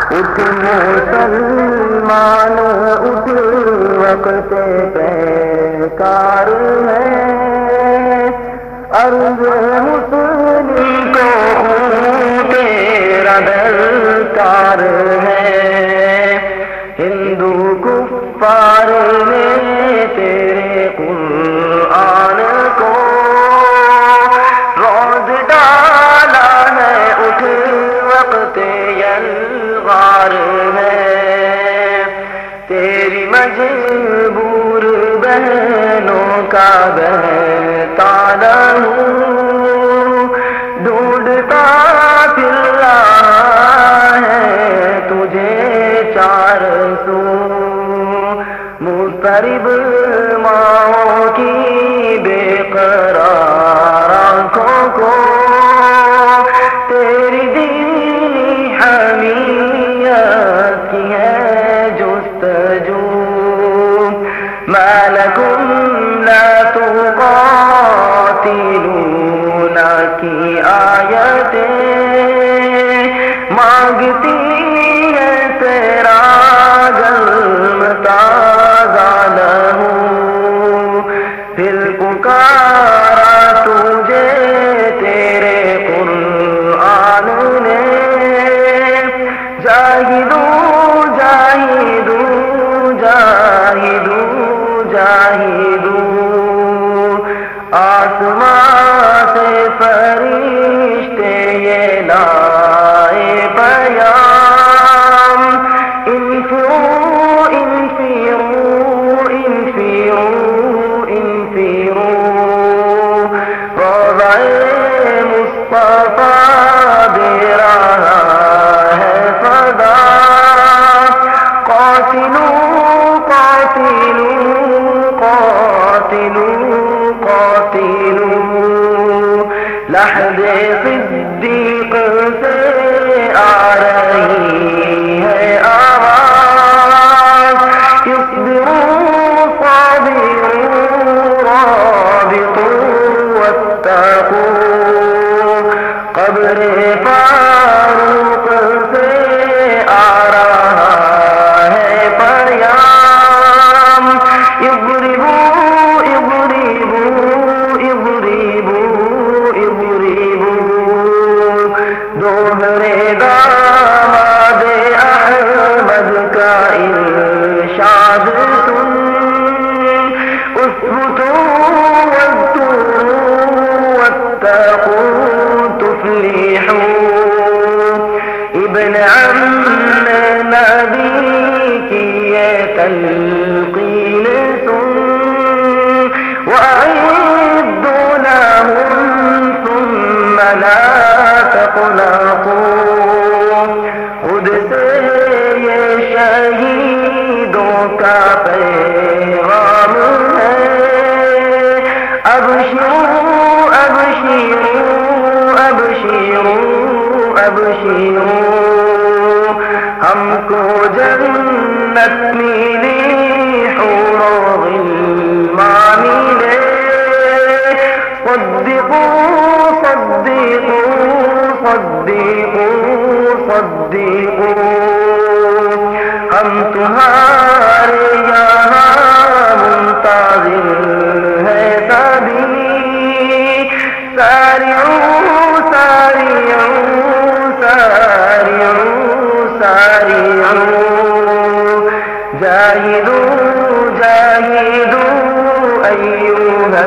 اٹھ مسلمان اٹھ وقت پیکار ہے، عرض مسلم کو تیرا درکار ہے، ہندو کفار نے تیرے قرآن کو روز ڈالا ہے، اٹھ وقت یلغار ہے، تیری مجبور بہنوں کا بہتا لہو ڈھونڈتا پھر رہا ہے تجھے چار سو، مضطرب ماؤں کی بے قرار آنکھوں کو تیری دینی حمیت کی ہے جستجو، ما لکم لا تقاتلون کی آیتیں مانگتی ہے تیرا گلمتا لہو، پھر پکارا تجھے تیرے قرآن نے، جاہدو جاہدو جاہدو جاہدو، آسمان سے فرشتے یہ لائے پیام، انفروا انفروا انفروا انفروا، روضہ مصطفیٰ دے رہا ہے صدا، قاتلوا قاتلوا قاتلوا قاتلوا، لحد صدیق سے آ رہی ہے آواز، اصبروا صابروا رابطوا واتقوا، قبر فاروق سے آ رہا ہے پیام، اضربوا اضربوا اضربوا اضربوا، دوہرے داماد احمد کا ارشاد سن، اثبتوا واذکروا واتقوا تفلحوا، ابن عم نبی کی یہ تلقین سن، وأعدوا لهم ثم لا تقنطوا، خود سے یہ شہیدوں کا پیغام ہے، ابشروا ابشروا ابشروا ابشروا، ہم کو جنت ملی حور و غلمان ملے، صدقوا صدقوا صدقوا صدقوا، ہم تمہارے یہاں منتظر ہے سبھی، سارعوا سارعوا سارعوا سارعوا، جاہدوا جاہدوا ایھا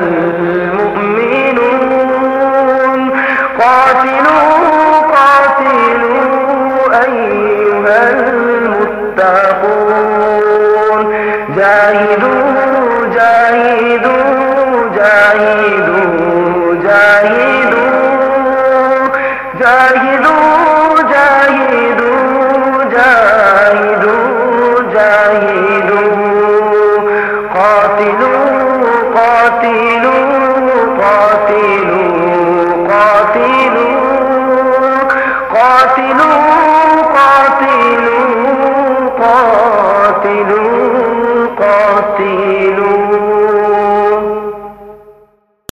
المؤمنون، قاتلوا قاتلوا ایھا المتقون، جاہدوا جاہدوا جاہدوا جاہدوا جاہدوا جاہدوا جاہدوا جاہدوا، قاتلوا قاتلوا قاتلوا قاتلوا قاتلوا قاتلوا قاتلوا قاتلوا